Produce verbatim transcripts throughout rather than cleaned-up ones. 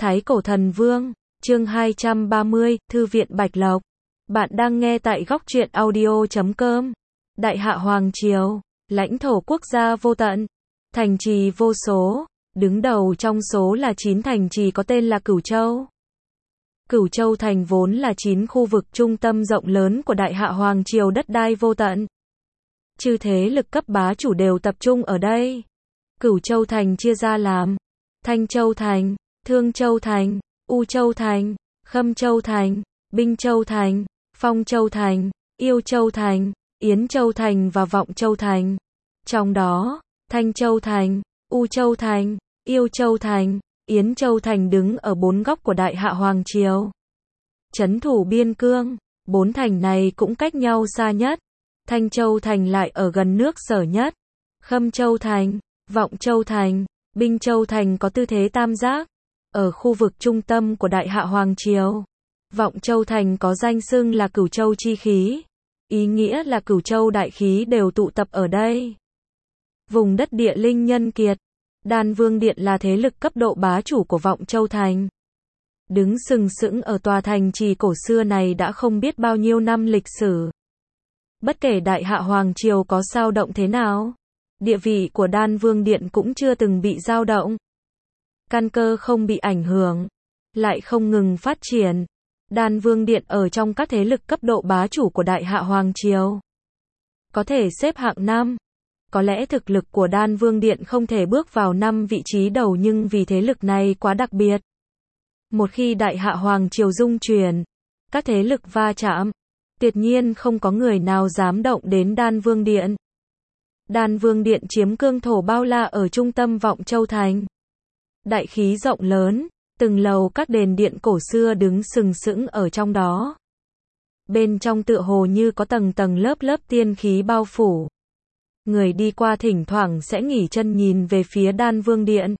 Thái Cổ Thần Vương, chương hai trăm ba mươi, Thư viện Bạch Lộc. Bạn đang nghe tại góc truyện audio chấm com. Đại Hạ Hoàng Triều, lãnh thổ quốc gia vô tận, thành trì vô số, đứng đầu trong số là chín thành trì có tên là Cửu Châu. Cửu Châu thành vốn là chín khu vực trung tâm rộng lớn của Đại Hạ Hoàng Triều, đất đai vô tận. Chư thế lực cấp bá chủ đều tập trung ở đây. Cửu Châu thành chia ra làm Thanh Châu thành, Thương Châu thành, U Châu thành, Khâm Châu thành, Binh Châu thành, Phong Châu thành, Yêu Châu thành, Yến Châu thành và Vọng Châu thành. Trong đó, Thanh Châu thành, U Châu thành, Yêu Châu thành, Yến Châu thành đứng ở bốn góc của Đại Hạ Hoàng Triều. Trấn thủ biên cương, bốn thành này cũng cách nhau xa nhất. Thanh Châu thành lại ở gần nước Sở nhất. Khâm Châu thành, Vọng Châu thành, Binh Châu thành có tư thế tam giác, ở khu vực trung tâm của Đại Hạ Hoàng Triều. Vọng Châu thành có danh xưng là Cửu Châu chi khí, ý nghĩa là Cửu Châu đại khí đều tụ tập ở đây. Vùng đất địa linh nhân kiệt, Đan Vương Điện là thế lực cấp độ bá chủ của Vọng Châu thành. Đứng sừng sững ở tòa thành trì cổ xưa này đã không biết bao nhiêu năm lịch sử. Bất kể Đại Hạ Hoàng Triều có sao động thế nào, địa vị của Đan Vương Điện cũng chưa từng bị dao động. Căn cơ không bị ảnh hưởng, lại không ngừng phát triển. Đan Vương Điện ở trong các thế lực cấp độ bá chủ của Đại Hạ Hoàng Triều, có thể xếp hạng năm. Có lẽ thực lực của Đan Vương Điện không thể bước vào năm vị trí đầu, nhưng vì thế lực này quá đặc biệt. Một khi Đại Hạ Hoàng Triều dung chuyển, các thế lực va chạm, tuyệt nhiên không có người nào dám động đến Đan Vương Điện. Đan Vương Điện chiếm cương thổ bao la ở trung tâm Vọng Châu thành. Đại khí rộng lớn, từng lầu các đền điện cổ xưa đứng sừng sững ở trong đó. Bên trong tựa hồ như có tầng tầng lớp lớp tiên khí bao phủ. Người đi qua thỉnh thoảng sẽ nghỉ chân nhìn về phía Đan Vương Điện,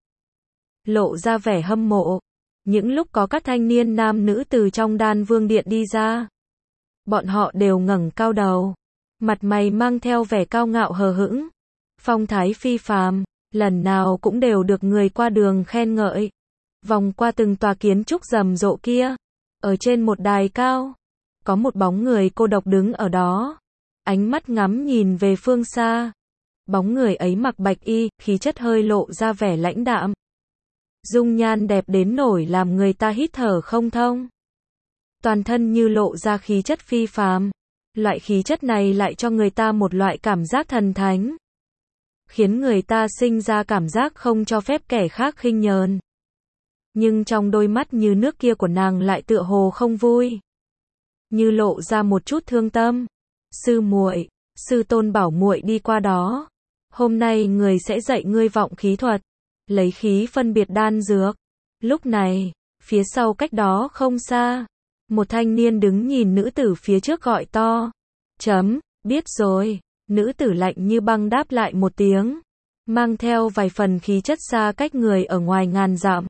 lộ ra vẻ hâm mộ. Những lúc có các thanh niên nam nữ từ trong Đan Vương Điện đi ra, bọn họ đều ngẩng cao đầu, mặt mày mang theo vẻ cao ngạo hờ hững, phong thái phi phàm, lần nào cũng đều được người qua đường khen ngợi. Vòng qua từng tòa kiến trúc rầm rộ kia, ở trên một đài cao, có một bóng người cô độc đứng ở đó, ánh mắt ngắm nhìn về phương xa. Bóng người ấy mặc bạch y, khí chất hơi lộ ra vẻ lãnh đạm. Dung nhan đẹp đến nỗi làm người ta hít thở không thông. Toàn thân như lộ ra khí chất phi phàm. Loại khí chất này lại cho người ta một loại cảm giác thần thánh, khiến người ta sinh ra cảm giác không cho phép kẻ khác khinh nhờn. Nhưng trong đôi mắt như nước kia của nàng lại tựa hồ không vui, như lộ ra một chút thương tâm. Sư muội, sư tôn bảo muội đi qua đó. Hôm nay người sẽ dạy ngươi vọng khí thuật, lấy khí phân biệt đan dược. Lúc này, phía sau cách đó không xa, một thanh niên đứng nhìn nữ tử phía trước gọi to. Chấm, biết rồi. Nữ tử lạnh như băng đáp lại một tiếng, mang theo vài phần khí chất xa cách người ở ngoài ngàn dặm.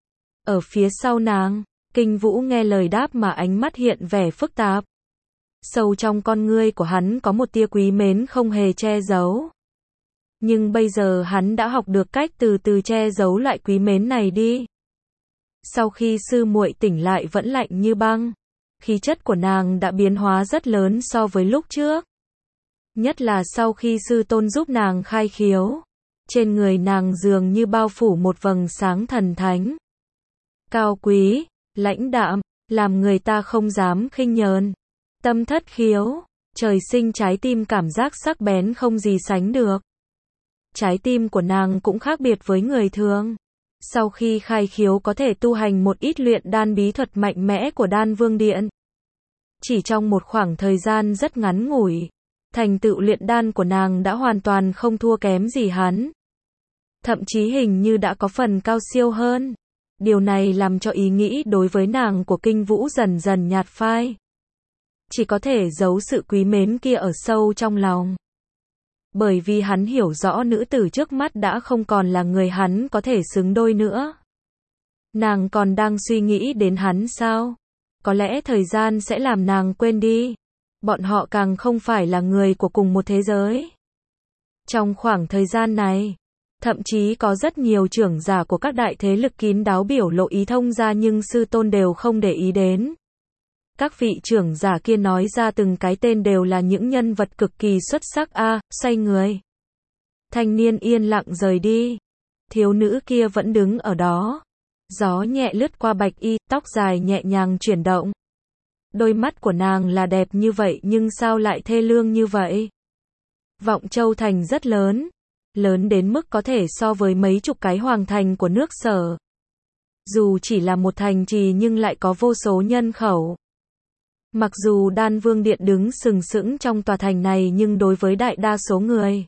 Ở phía sau nàng, Kinh Vũ nghe lời đáp mà ánh mắt hiện vẻ phức tạp. Sâu trong con ngươi của hắn có một tia quý mến không hề che giấu. Nhưng bây giờ hắn đã học được cách từ từ che giấu loại quý mến này đi. Sau khi sư muội tỉnh lại vẫn lạnh như băng, khí chất của nàng đã biến hóa rất lớn so với lúc trước. Nhất là sau khi sư tôn giúp nàng khai khiếu, trên người nàng dường như bao phủ một vầng sáng thần thánh, cao quý, lãnh đạm, làm người ta không dám khinh nhờn. Tâm thất khiếu, trời sinh trái tim cảm giác sắc bén không gì sánh được. Trái tim của nàng cũng khác biệt với người thường. Sau khi khai khiếu có thể tu hành một ít luyện đan bí thuật mạnh mẽ của Đan Vương Điện. Chỉ trong một khoảng thời gian rất ngắn ngủi, thành tựu luyện đan của nàng đã hoàn toàn không thua kém gì hắn. Thậm chí hình như đã có phần cao siêu hơn. Điều này làm cho ý nghĩ đối với nàng của Kinh Vũ dần dần nhạt phai. Chỉ có thể giấu sự quý mến kia ở sâu trong lòng. Bởi vì hắn hiểu rõ nữ tử trước mắt đã không còn là người hắn có thể xứng đôi nữa. Nàng còn đang suy nghĩ đến hắn sao? Có lẽ thời gian sẽ làm nàng quên đi. Bọn họ càng không phải là người của cùng một thế giới. Trong khoảng thời gian này, Thậm chí có rất nhiều trưởng giả của các đại thế lực kín đáo biểu lộ ý thông ra nhưng sư tôn đều không để ý đến. Các vị trưởng giả kia nói ra từng cái tên đều là những nhân vật cực kỳ xuất sắc a, à, xoay người. Thanh niên yên lặng rời đi. Thiếu nữ kia vẫn đứng ở đó. Gió nhẹ lướt qua bạch y, tóc dài nhẹ nhàng chuyển động. Đôi mắt của nàng là đẹp như vậy nhưng sao lại thê lương như vậy? Vọng Châu thành rất lớn. Lớn đến mức có thể so với mấy chục cái hoàng thành của nước Sở. Dù chỉ là một thành trì nhưng lại có vô số nhân khẩu. Mặc dù Đan Vương Điện đứng sừng sững trong tòa thành này nhưng đối với đại đa số người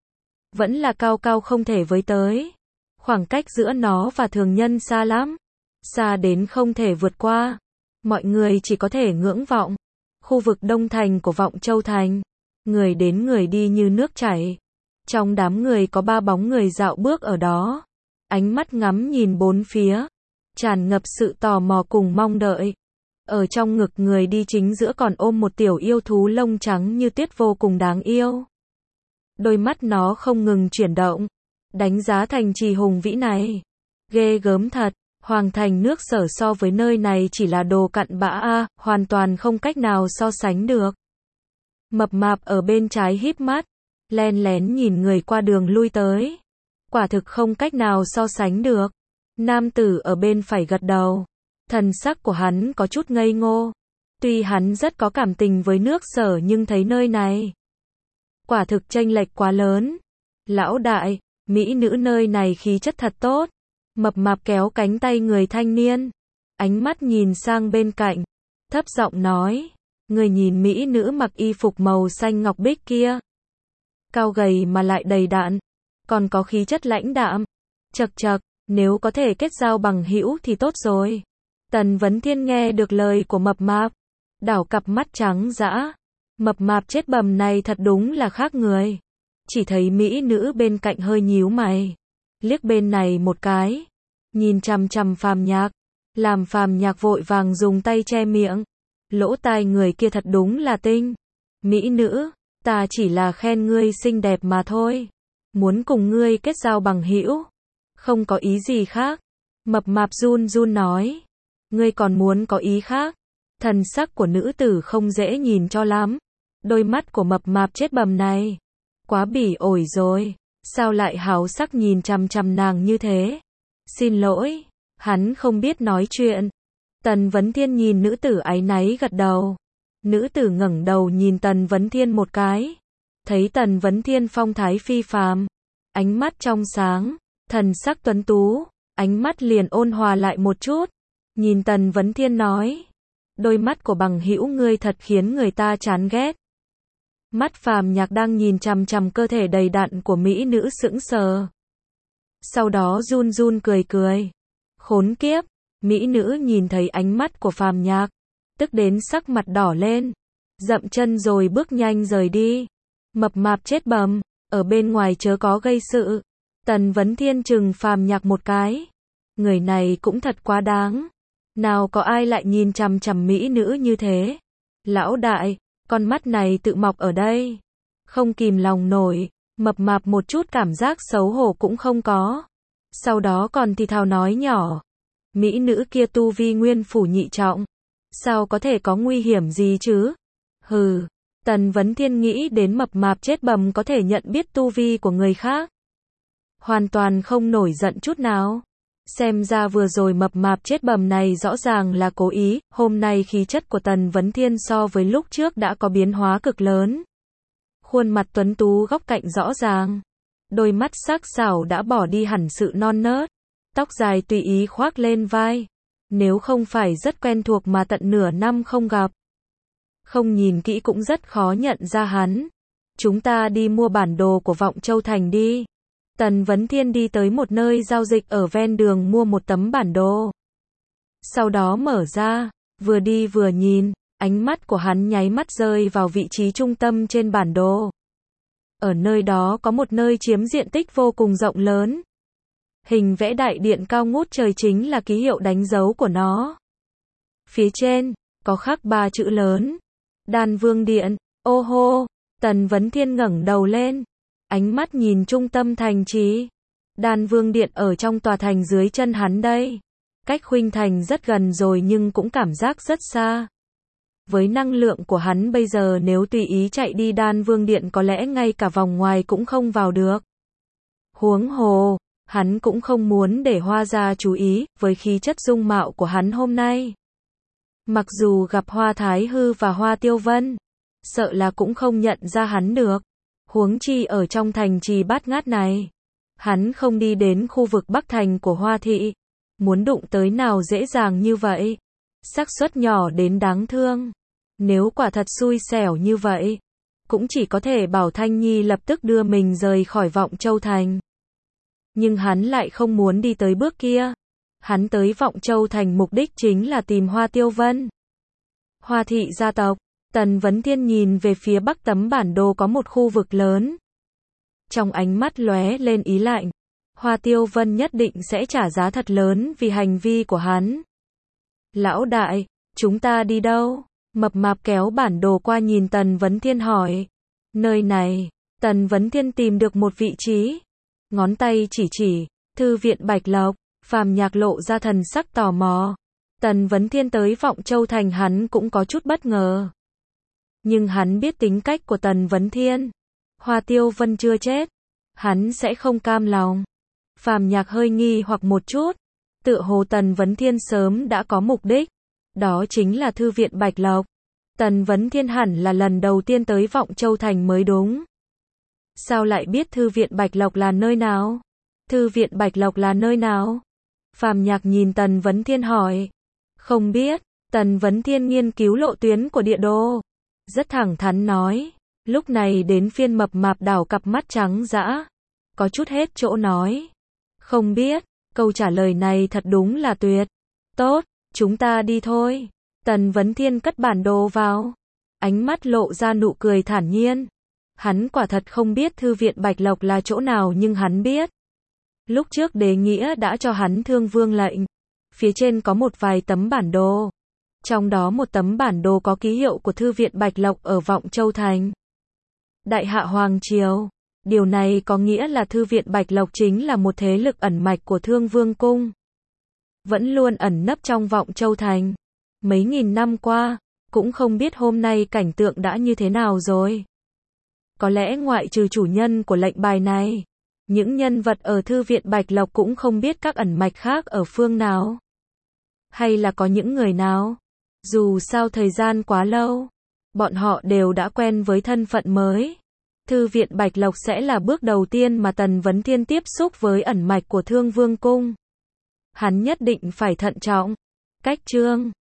vẫn là cao cao không thể với tới. Khoảng cách giữa nó và thường nhân xa lắm. Xa đến không thể vượt qua. Mọi người chỉ có thể ngưỡng vọng. Khu vực đông thành của Vọng Châu thành. Người đến người đi như nước chảy. Trong đám người có ba bóng người dạo bước ở đó. Ánh mắt ngắm nhìn bốn phía. Tràn ngập sự tò mò cùng mong đợi. Ở trong ngực người đi chính giữa còn ôm một tiểu yêu thú lông trắng như tuyết vô cùng đáng yêu. Đôi mắt nó không ngừng chuyển động. Đánh giá thành trì hùng vĩ này. Ghê gớm thật. Hoàng thành nước Sở so với nơi này chỉ là đồ cặn bã a, hoàn toàn không cách nào so sánh được. Mập mạp ở bên trái híp mắt. Len lén nhìn người qua đường lui tới. Quả thực không cách nào so sánh được. Nam tử ở bên phải gật đầu. Thần sắc của hắn có chút ngây ngô. Tuy hắn rất có cảm tình với nước Sở nhưng thấy nơi này. Quả thực chênh lệch quá lớn. Lão đại, mỹ nữ nơi này khí chất thật tốt. Mập mạp kéo cánh tay người thanh niên. Ánh mắt nhìn sang bên cạnh. Thấp giọng nói. Người nhìn mỹ nữ mặc y phục màu xanh ngọc bích kia. Cao gầy mà lại đầy đặn. Còn có khí chất lãnh đạm. Chậc chậc, nếu có thể kết giao bằng hữu thì tốt rồi. Tần Vấn Thiên nghe được lời của mập mạp. Đảo cặp mắt trắng dã. Mập mạp chết bầm này thật đúng là khác người. Chỉ thấy mỹ nữ bên cạnh hơi nhíu mày. Liếc bên này một cái. Nhìn chằm chằm Phàm Nhạc. Làm Phàm Nhạc vội vàng dùng tay che miệng. Lỗ tai người kia thật đúng là tinh. Mỹ nữ, ta chỉ là khen ngươi xinh đẹp mà thôi. Muốn cùng ngươi kết giao bằng hữu. Không có ý gì khác. Mập mạp run run nói. Ngươi còn muốn có ý khác. Thần sắc của nữ tử không dễ nhìn cho lắm. Đôi mắt của mập mạp chết bầm này. Quá bỉ ổi rồi. Sao lại háo sắc nhìn chằm chằm nàng như thế? Xin lỗi. Hắn không biết nói chuyện. Tần Vấn Thiên nhìn nữ tử áy náy gật đầu. Nữ tử ngẩng đầu nhìn Tần Vấn Thiên một cái. Thấy Tần Vấn Thiên phong thái phi phàm. Ánh mắt trong sáng. Thần sắc tuấn tú. Ánh mắt liền ôn hòa lại một chút. Nhìn Tần Vấn Thiên nói. Đôi mắt của bằng hữu ngươi thật khiến người ta chán ghét. Mắt Phàm Nhạc đang nhìn chằm chằm cơ thể đầy đặn của mỹ nữ sững sờ. Sau đó run run cười cười. Khốn kiếp. Mỹ nữ nhìn thấy ánh mắt của Phàm Nhạc. Tức đến sắc mặt đỏ lên. Dậm chân rồi bước nhanh rời đi. Mập mạp chết bầm. Ở bên ngoài chớ có gây sự. Tần Vấn Thiên chừng Phàm Nhạc một cái. Người này cũng thật quá đáng. Nào có ai lại nhìn chằm chằm mỹ nữ như thế. Lão đại, con mắt này tự mọc ở đây. Không kìm lòng nổi. Mập mạp một chút cảm giác xấu hổ cũng không có. Sau đó còn thì thào nói nhỏ. Mỹ nữ kia tu vi nguyên phủ nhị trọng. Sao có thể có nguy hiểm gì chứ? Hừ. Tần Vấn Thiên nghĩ đến mập mạp chết bầm có thể nhận biết tu vi của người khác. Hoàn toàn không nổi giận chút nào. Xem ra vừa rồi mập mạp chết bầm này rõ ràng là cố ý. Hôm nay khí chất của Tần Vấn Thiên so với lúc trước đã có biến hóa cực lớn. Khuôn mặt tuấn tú góc cạnh rõ ràng. Đôi mắt sắc sảo đã bỏ đi hẳn sự non nớt. Tóc dài tùy ý khoác lên vai. Nếu không phải rất quen thuộc mà tận nửa năm không gặp. Không nhìn kỹ cũng rất khó nhận ra hắn. Chúng ta đi mua bản đồ của Vọng Châu Thành đi. Tần Vấn Thiên đi tới một nơi giao dịch ở ven đường mua một tấm bản đồ. Sau đó mở ra, vừa đi vừa nhìn, ánh mắt của hắn nháy mắt rơi vào vị trí trung tâm trên bản đồ. Ở nơi đó có một nơi chiếm diện tích vô cùng rộng lớn. Hình vẽ đại điện cao ngút trời chính là ký hiệu đánh dấu của nó. Phía trên, có khắc ba chữ lớn. Đan Vương Điện, ô hô, Tần Vấn Thiên ngẩng đầu lên. Ánh mắt nhìn trung tâm thành trì. Đan Vương Điện ở trong tòa thành dưới chân hắn đây. Cách Khuynh Thành rất gần rồi nhưng cũng cảm giác rất xa. Với năng lượng của hắn bây giờ nếu tùy ý chạy đi Đan Vương Điện có lẽ ngay cả vòng ngoài cũng không vào được. Huống hồ, hắn cũng không muốn để Hoa gia chú ý với khí chất dung mạo của hắn hôm nay. Mặc dù gặp Hoa Thái Hư và Hoa Tiêu Vân, sợ là cũng không nhận ra hắn được. Huống chi ở trong thành trì bát ngát này, hắn không đi đến khu vực Bắc Thành của Hoa Thị, muốn đụng tới nào dễ dàng như vậy. Xác suất nhỏ đến đáng thương. Nếu quả thật xui xẻo như vậy, cũng chỉ có thể bảo Thanh Nhi lập tức đưa mình rời khỏi Vọng Châu Thành. Nhưng hắn lại không muốn đi tới bước kia. Hắn tới Vọng Châu Thành mục đích chính là tìm Hoa Tiêu Vân. Hoa Thị gia tộc. Tần Vấn Thiên nhìn về phía bắc tấm bản đồ có một khu vực lớn. Trong ánh mắt lóe lên ý lạnh. Hoa Tiêu Vân nhất định sẽ trả giá thật lớn vì hành vi của hắn. Lão đại, chúng ta đi đâu? Mập mạp kéo bản đồ qua nhìn Tần Vấn Thiên hỏi. Nơi này, Tần Vấn Thiên tìm được một vị trí. Ngón tay chỉ chỉ, thư viện Bạch Lộc, Phàm Nhạc lộ ra thần sắc tò mò. Tần Vấn Thiên tới Vọng Châu Thành hắn cũng có chút bất ngờ. Nhưng hắn biết tính cách của Tần Vấn Thiên. Hoa Tiêu Vân chưa chết, hắn sẽ không cam lòng. Phàm Nhạc hơi nghi hoặc một chút. Tựa hồ Tần Vấn Thiên sớm đã có mục đích. Đó chính là thư viện Bạch Lộc. Tần Vấn Thiên hẳn là lần đầu tiên tới Vọng Châu Thành mới đúng. Sao lại biết thư viện Bạch Lộc là nơi nào? Thư viện Bạch Lộc là nơi nào? Phàm Nhạc nhìn Tần Vấn Thiên hỏi. Không biết. Tần Vấn Thiên nghiên cứu lộ tuyến của địa đồ. Rất thẳng thắn nói. Lúc này đến phiên mập mạp đảo cặp mắt trắng dã. Có chút hết chỗ nói. Không biết. Câu trả lời này thật đúng là tuyệt. Tốt, chúng ta đi thôi. Tần Vấn Thiên cất bản đồ vào. Ánh mắt lộ ra nụ cười thản nhiên. Hắn quả thật không biết thư viện Bạch Lộc là chỗ nào nhưng hắn biết. Lúc trước Đế Nghĩa đã cho hắn Thương Vương lệnh. Phía trên có một vài tấm bản đồ. Trong đó một tấm bản đồ có ký hiệu của thư viện Bạch Lộc ở Vọng Châu Thành. Đại Hạ Hoàng Triều. Điều này có nghĩa là thư viện Bạch Lộc chính là một thế lực ẩn mạch của Thương Vương Cung. Vẫn luôn ẩn nấp trong Vọng Châu Thành. Mấy nghìn năm qua, cũng không biết hôm nay cảnh tượng đã như thế nào rồi. Có lẽ ngoại trừ chủ nhân của lệnh bài này, những nhân vật ở thư viện Bạch Lộc cũng không biết các ẩn mạch khác ở phương nào. Hay là có những người nào, dù sao thời gian quá lâu, bọn họ đều đã quen với thân phận mới. Thư viện Bạch Lộc sẽ là bước đầu tiên mà Tần Vấn Thiên tiếp xúc với ẩn mạch của Thương Vương Cung. Hắn nhất định phải thận trọng. Cách chương